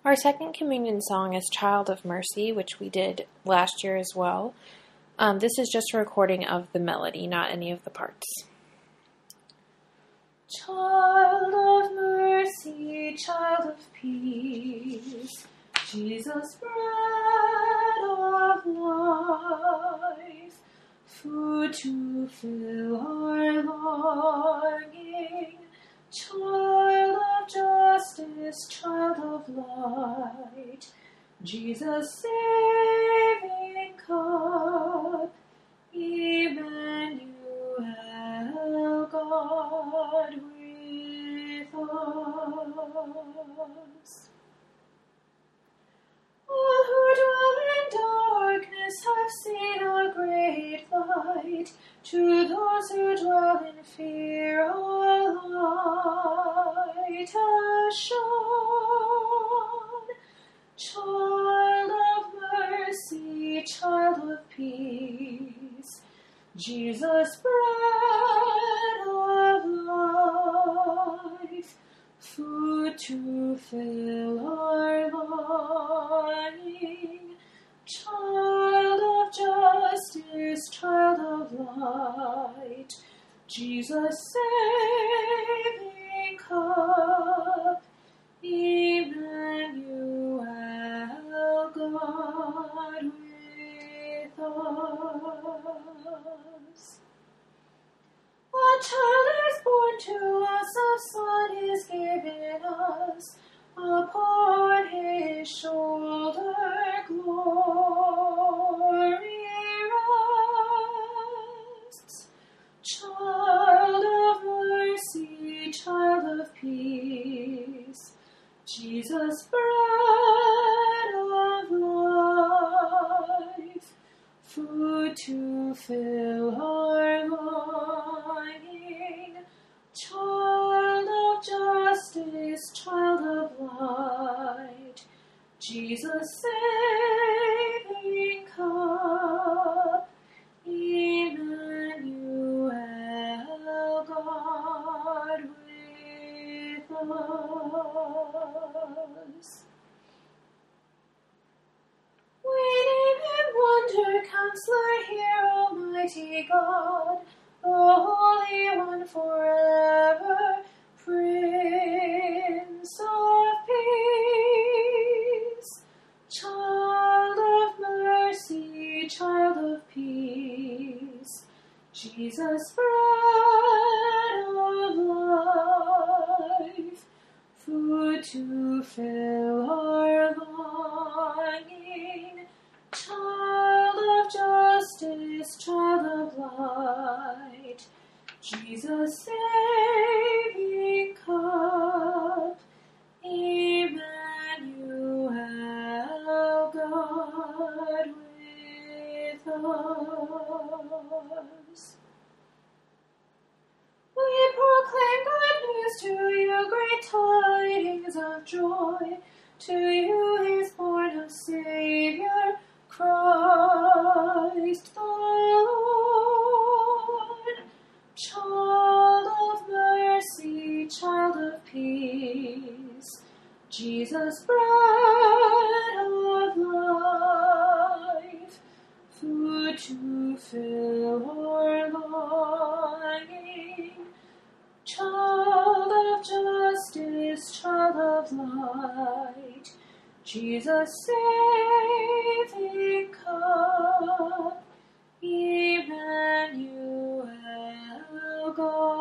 Our second communion song is Child of Mercy, which we did last year as well. This is just a recording of the melody, not any of the parts. Child of mercy, child of peace, Jesus, bread of life, food to fill our longing, child of justice, child of light, Jesus, saving cup, Emmanuel, God with us. All who dwell in darkness have seen a great light. To those who dwell in fear, a light has shone. Child of mercy, child of peace, Jesus, bread of life, food to fill our longing, child of justice, child of light, Jesus, saving cup, Emmanuel, God with us. A child is born to us, a son is given us, upon his shoulder glory rests. Child of mercy, child of peace, Jesus, bread of life, food to fill our longing, child of justice, child of light, Jesus, saving cup, Emmanuel, God with us. We name him Wonder, Counselor, here, Almighty God, the Holy One forever, Prince of Peace, child of mercy, child of peace, Jesus, bread of life, food to fill our longing, child of justice, child of light, Jesus, saving cup, Emmanuel, God with us. We proclaim good news to you, great tidings of joy. To you is born a Savior, Christ the Lord. Child of mercy, child of peace, Jesus, bread of life, food to fill our longing, child of justice, child of light, Jesus, saving cup, Emmanuel, God